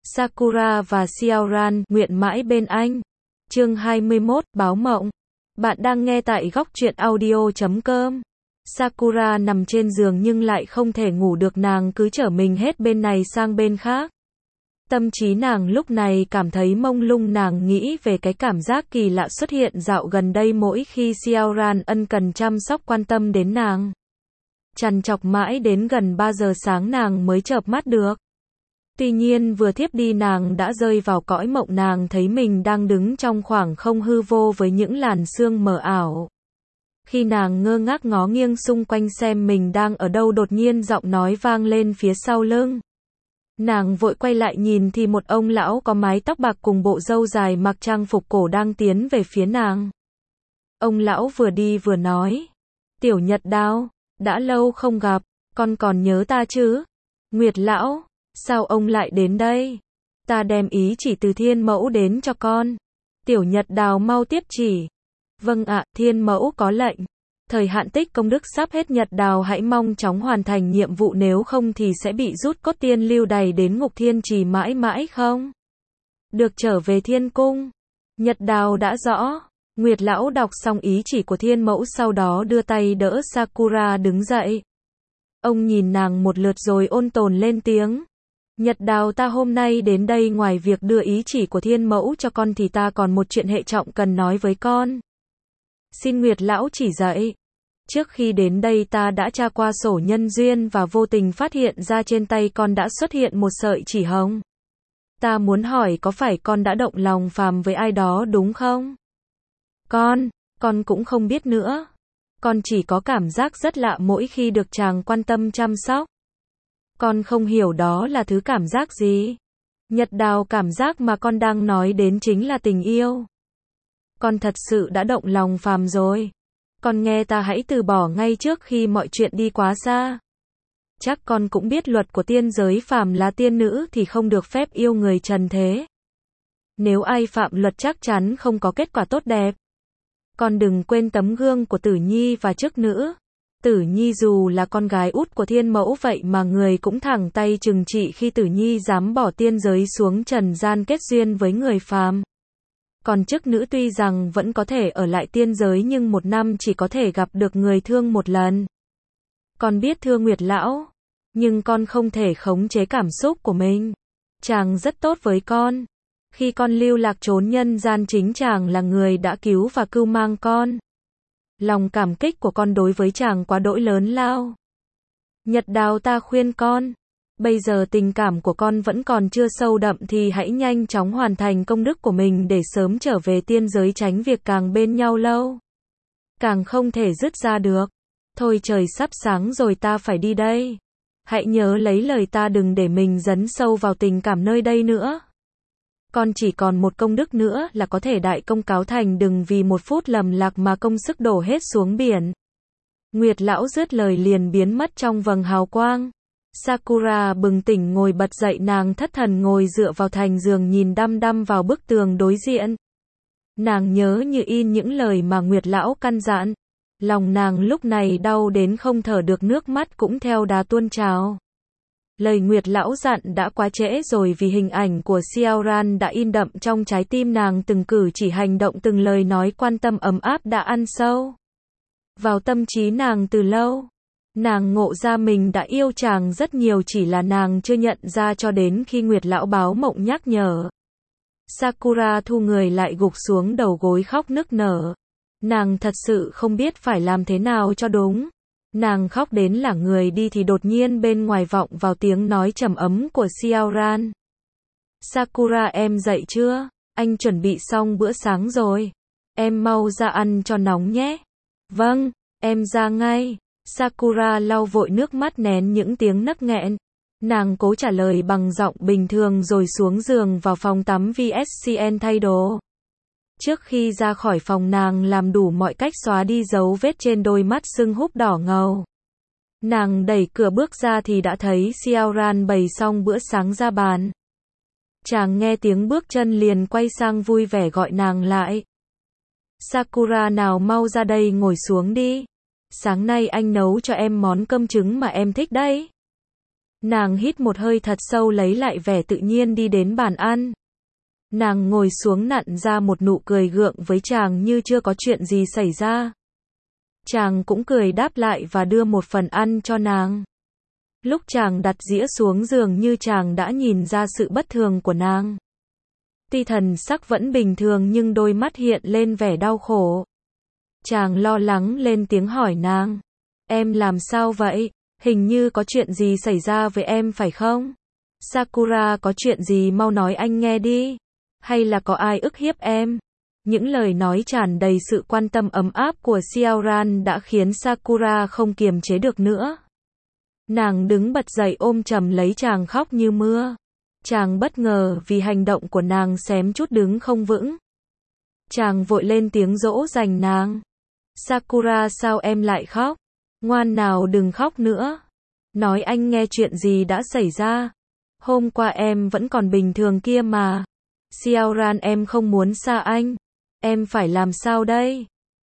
Sakura và Xiaoran nguyện mãi bên anh. Chương 21, báo mộng. Bạn đang nghe tại góc truyện audio.com. Sakura nằm trên giường nhưng lại không thể ngủ được, nàng cứ trở mình hết bên này sang bên khác. Tâm trí nàng lúc này cảm thấy mông lung, nàng nghĩ về cái cảm giác kỳ lạ xuất hiện dạo gần đây mỗi khi Xiaoran ân cần chăm sóc quan tâm đến nàng. Trằn trọc mãi đến gần 3 giờ sáng nàng mới chợp mắt được. Tuy nhiên vừa thiếp đi nàng đã rơi vào cõi mộng, nàng thấy mình đang đứng trong khoảng không hư vô với những làn sương mờ ảo. Khi nàng ngơ ngác ngó nghiêng xung quanh xem mình đang ở đâu, đột nhiên giọng nói vang lên phía sau lưng. Nàng vội quay lại nhìn thì một ông lão có mái tóc bạc cùng bộ râu dài mặc trang phục cổ đang tiến về phía nàng. Ông lão vừa đi vừa nói: "Tiểu Nhật Đao, đã lâu không gặp, con còn nhớ ta chứ?" "Nguyệt lão, sao ông lại đến đây?" "Ta đem ý chỉ từ Thiên Mẫu đến cho con." "Tiểu Nhật Đào mau tiếp chỉ." "Vâng ạ, Thiên Mẫu có lệnh." "Thời hạn tích công đức sắp hết, Nhật Đào hãy mong chóng hoàn thành nhiệm vụ, nếu không thì sẽ bị rút cốt tiên lưu đày đến Ngục Thiên Trì mãi mãi không được trở về Thiên Cung." "Nhật Đào đã rõ." Nguyệt lão đọc xong ý chỉ của Thiên Mẫu sau đó đưa tay đỡ Sakura đứng dậy. Ông nhìn nàng một lượt rồi ôn tồn lên tiếng: "Nhật Đào, ta hôm nay đến đây ngoài việc đưa ý chỉ của Thiên Mẫu cho con thì ta còn một chuyện hệ trọng cần nói với con." "Xin Nguyệt lão chỉ dạy." "Trước khi đến đây ta đã tra qua sổ nhân duyên và vô tình phát hiện ra trên tay con đã xuất hiện một sợi chỉ hồng. Ta muốn hỏi có phải con đã động lòng phàm với ai đó đúng không?" Con cũng không biết nữa. Con chỉ có cảm giác rất lạ mỗi khi được chàng quan tâm chăm sóc. Con không hiểu đó là thứ cảm giác gì." "Nhật Đào, cảm giác mà con đang nói đến chính là tình yêu. Con thật sự đã động lòng phàm rồi. Con nghe ta hãy từ bỏ ngay trước khi mọi chuyện đi quá xa. Chắc con cũng biết luật của tiên giới, phàm là tiên nữ thì không được phép yêu người trần thế. Nếu ai phạm luật chắc chắn không có kết quả tốt đẹp. Con đừng quên tấm gương của Tử Nhi và chức nữ. Tử Nhi dù là con gái út của Thiên Mẫu vậy mà người cũng thẳng tay trừng trị khi Tử Nhi dám bỏ tiên giới xuống trần gian kết duyên với người phàm. Còn chức nữ tuy rằng vẫn có thể ở lại tiên giới nhưng một năm chỉ có thể gặp được người thương một lần. Con biết thưa Nguyệt lão, nhưng con không thể khống chế cảm xúc của mình. Chàng rất tốt với con. Khi con lưu lạc trốn nhân gian chính chàng là người đã cứu và cưu mang con. Lòng cảm kích của con đối với chàng quá đỗi lớn lao. Nhật Đào, ta khuyên con, bây giờ tình cảm của con vẫn còn chưa sâu đậm thì hãy nhanh chóng hoàn thành công đức của mình để sớm trở về tiên giới, tránh việc càng bên nhau lâu càng không thể dứt ra được. Thôi trời sắp sáng rồi, ta phải đi đây. Hãy nhớ lấy lời ta, đừng để mình dấn sâu vào tình cảm nơi đây nữa. Con chỉ còn một công đức nữa là có thể đại công cáo thành, đừng vì một phút lầm lạc mà công sức đổ hết xuống biển." Nguyệt lão dứt lời liền biến mất trong vầng hào quang. Sakura bừng tỉnh ngồi bật dậy, nàng thất thần ngồi dựa vào thành giường nhìn đăm đăm vào bức tường đối diện. Nàng nhớ như in những lời mà Nguyệt lão căn dặn. Lòng nàng lúc này đau đến không thở được, nước mắt cũng theo đà tuôn trào. Lời Nguyệt lão dặn đã quá trễ rồi, vì hình ảnh của Xiaoran đã in đậm trong trái tim nàng, từng cử chỉ hành động, từng lời nói quan tâm ấm áp đã ăn sâu vào tâm trí nàng từ lâu. Nàng ngộ ra mình đã yêu chàng rất nhiều, chỉ là nàng chưa nhận ra cho đến khi Nguyệt lão báo mộng nhắc nhở. Sakura thu người lại gục xuống đầu gối khóc nức nở. Nàng thật sự không biết phải làm thế nào cho đúng. Nàng khóc đến lả người đi thì đột nhiên bên ngoài vọng vào tiếng nói trầm ấm của Xiaoran. "Sakura, em dậy chưa? Anh chuẩn bị xong bữa sáng rồi. Em mau ra ăn cho nóng nhé." "Vâng, em ra ngay." Sakura lau vội nước mắt nén những tiếng nấc nghẹn. Nàng cố trả lời bằng giọng bình thường rồi xuống giường vào phòng tắm VSCN thay đồ. Trước khi ra khỏi phòng nàng làm đủ mọi cách xóa đi dấu vết trên đôi mắt sưng húp đỏ ngầu. Nàng đẩy cửa bước ra thì đã thấy Xiaoran bày xong bữa sáng ra bàn. Chàng nghe tiếng bước chân liền quay sang vui vẻ gọi nàng lại. "Sakura, nào mau ra đây ngồi xuống đi. Sáng nay anh nấu cho em món cơm trứng mà em thích đấy." Nàng hít một hơi thật sâu lấy lại vẻ tự nhiên đi đến bàn ăn. Nàng ngồi xuống nặn ra một nụ cười gượng với chàng như chưa có chuyện gì xảy ra. Chàng cũng cười đáp lại và đưa một phần ăn cho nàng. Lúc chàng đặt dĩa xuống giường như chàng đã nhìn ra sự bất thường của nàng. Tuy thần sắc vẫn bình thường nhưng đôi mắt hiện lên vẻ đau khổ. Chàng lo lắng lên tiếng hỏi nàng. Em làm sao vậy? Hình như có chuyện gì xảy ra với em phải không? Sakura, có chuyện gì mau nói anh nghe đi. Hay là có ai ức hiếp em? Những lời nói tràn đầy sự quan tâm ấm áp của Xiaoran đã khiến Sakura không kiềm chế được nữa. Nàng đứng bật dậy ôm chầm lấy chàng khóc như mưa. Chàng bất ngờ vì hành động của nàng xém chút đứng không vững. Chàng vội lên tiếng dỗ dành nàng. Sakura, sao em lại khóc? Ngoan nào đừng khóc nữa. Nói anh nghe chuyện gì đã xảy ra. Hôm qua em vẫn còn bình thường kia mà. Xiaoran, em không muốn xa anh. Em phải làm sao đây?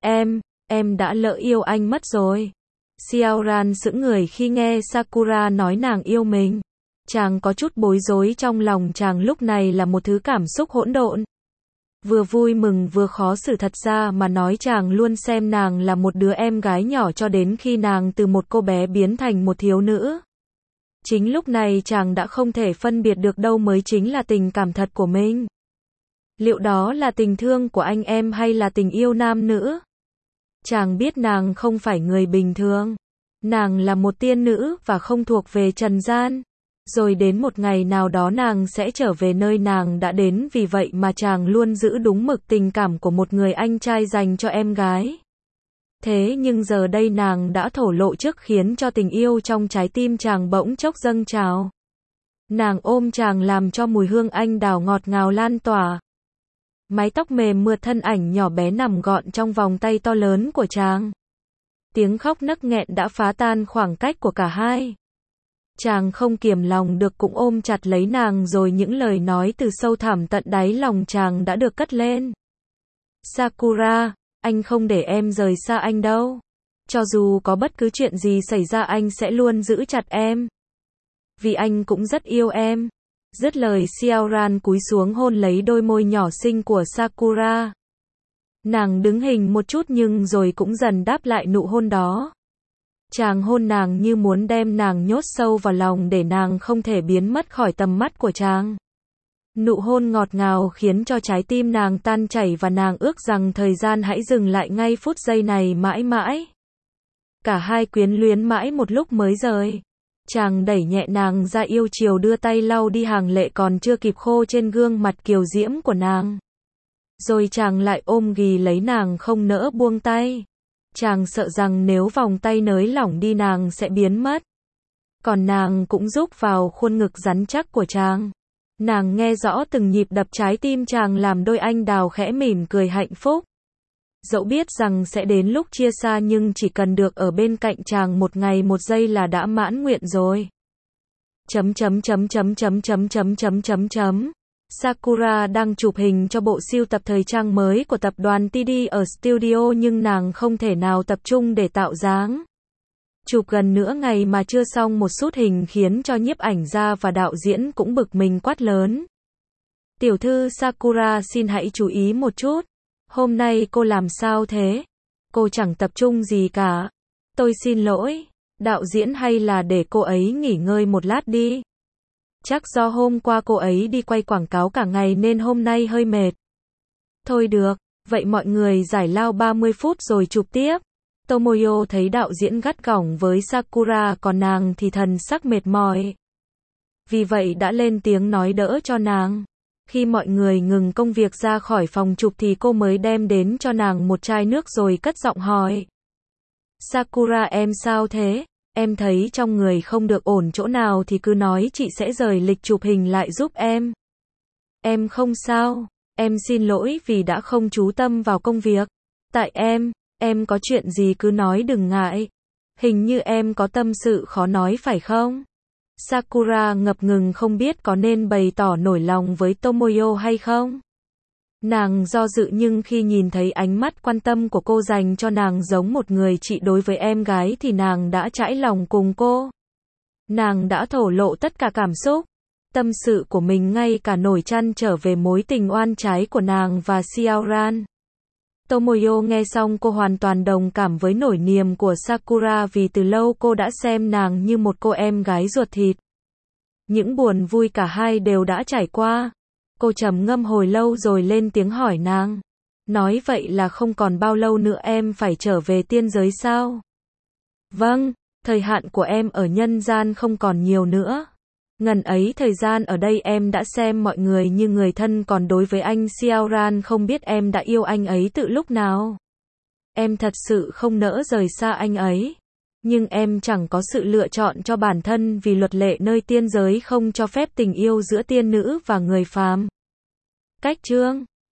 Em đã lỡ yêu anh mất rồi. Xiaoran sững người khi nghe Sakura nói nàng yêu mình. Chàng có chút bối rối, trong lòng chàng lúc này là một thứ cảm xúc hỗn độn. Vừa vui mừng vừa khó xử, thật ra mà nói chàng luôn xem nàng là một đứa em gái nhỏ cho đến khi nàng từ một cô bé biến thành một thiếu nữ. Chính lúc này chàng đã không thể phân biệt được đâu mới chính là tình cảm thật của mình. Liệu đó là tình thương của anh em hay là tình yêu nam nữ? Chàng biết nàng không phải người bình thường. Nàng là một tiên nữ và không thuộc về trần gian. Rồi đến một ngày nào đó nàng sẽ trở về nơi nàng đã đến, vì vậy mà chàng luôn giữ đúng mực tình cảm của một người anh trai dành cho em gái. Thế nhưng giờ đây nàng đã thổ lộ trước, khiến cho tình yêu trong trái tim chàng bỗng chốc dâng trào. Nàng ôm chàng làm cho mùi hương anh đào ngọt ngào lan tỏa. Mái tóc mềm mượt, thân ảnh nhỏ bé nằm gọn trong vòng tay to lớn của chàng. Tiếng khóc nấc nghẹn đã phá tan khoảng cách của cả hai. Chàng không kiềm lòng được cũng ôm chặt lấy nàng, rồi những lời nói từ sâu thẳm tận đáy lòng chàng đã được cất lên. Sakura, anh không để em rời xa anh đâu. Cho dù có bất cứ chuyện gì xảy ra anh sẽ luôn giữ chặt em. Vì anh cũng rất yêu em. Dứt lời Xiaoran cúi xuống hôn lấy đôi môi nhỏ xinh của Sakura. Nàng đứng hình một chút nhưng rồi cũng dần đáp lại nụ hôn đó. Chàng hôn nàng như muốn đem nàng nhốt sâu vào lòng để nàng không thể biến mất khỏi tầm mắt của chàng. Nụ hôn ngọt ngào khiến cho trái tim nàng tan chảy và nàng ước rằng thời gian hãy dừng lại ngay phút giây này mãi mãi. Cả hai quyến luyến mãi một lúc mới rời. Chàng đẩy nhẹ nàng ra, yêu chiều đưa tay lau đi hàng lệ còn chưa kịp khô trên gương mặt kiều diễm của nàng. Rồi chàng lại ôm ghì lấy nàng không nỡ buông tay. Chàng sợ rằng nếu vòng tay nới lỏng đi nàng sẽ biến mất. Còn nàng cũng rúc vào khuôn ngực rắn chắc của chàng. Nàng nghe rõ từng nhịp đập trái tim chàng, làm đôi anh đào khẽ mỉm cười hạnh phúc. Dẫu biết rằng sẽ đến lúc chia xa nhưng chỉ cần được ở bên cạnh chàng một ngày một giây là đã mãn nguyện rồi. Sakura đang chụp hình cho bộ sưu tập thời trang mới của tập đoàn TD ở studio nhưng nàng không thể nào tập trung để tạo dáng. Chụp gần nửa ngày mà chưa xong một shoot hình khiến cho nhiếp ảnh gia và đạo diễn cũng bực mình quát lớn. Tiểu thư Sakura, xin hãy chú ý một chút. Hôm nay cô làm sao thế? Cô chẳng tập trung gì cả. Tôi xin lỗi. Đạo diễn, hay là để cô ấy nghỉ ngơi một lát đi. Chắc do hôm qua cô ấy đi quay quảng cáo cả ngày nên hôm nay hơi mệt. Thôi được, vậy mọi người giải lao 30 phút rồi chụp tiếp. Tomoyo thấy đạo diễn gắt gỏng với Sakura, còn nàng thì thần sắc mệt mỏi. Vì vậy đã lên tiếng nói đỡ cho nàng. Khi mọi người ngừng công việc ra khỏi phòng chụp thì cô mới đem đến cho nàng một chai nước rồi cất giọng hỏi. Sakura, em sao thế? Em thấy trong người không được ổn chỗ nào thì cứ nói, chị sẽ rời lịch chụp hình lại giúp em. Em không sao. Em xin lỗi vì đã không chú tâm vào công việc. Tại em có chuyện gì cứ nói đừng ngại. Hình như em có tâm sự khó nói phải không? Sakura ngập ngừng không biết có nên bày tỏ nổi lòng với Tomoyo hay không. Nàng do dự nhưng khi nhìn thấy ánh mắt quan tâm của cô dành cho nàng giống một người chị đối với em gái thì nàng đã trải lòng cùng cô. Nàng đã thổ lộ tất cả cảm xúc, tâm sự của mình, ngay cả nỗi trăn trở về mối tình oan trái của nàng và Xiaoran. Tomoyo nghe xong cô hoàn toàn đồng cảm với nỗi niềm của Sakura vì từ lâu cô đã xem nàng như một cô em gái ruột thịt. Những buồn vui cả hai đều đã trải qua. Cô trầm ngâm hồi lâu rồi lên tiếng hỏi nàng. Nói vậy là không còn bao lâu nữa em phải trở về tiên giới sao? Vâng, thời hạn của em ở nhân gian không còn nhiều nữa. Ngần ấy thời gian ở đây em đã xem mọi người như người thân, còn đối với anh Xiaoran không biết em đã yêu anh ấy từ lúc nào. Em thật sự không nỡ rời xa anh ấy. Nhưng em chẳng có sự lựa chọn cho bản thân vì luật lệ nơi tiên giới không cho phép tình yêu giữa tiên nữ và người phàm. Cách chương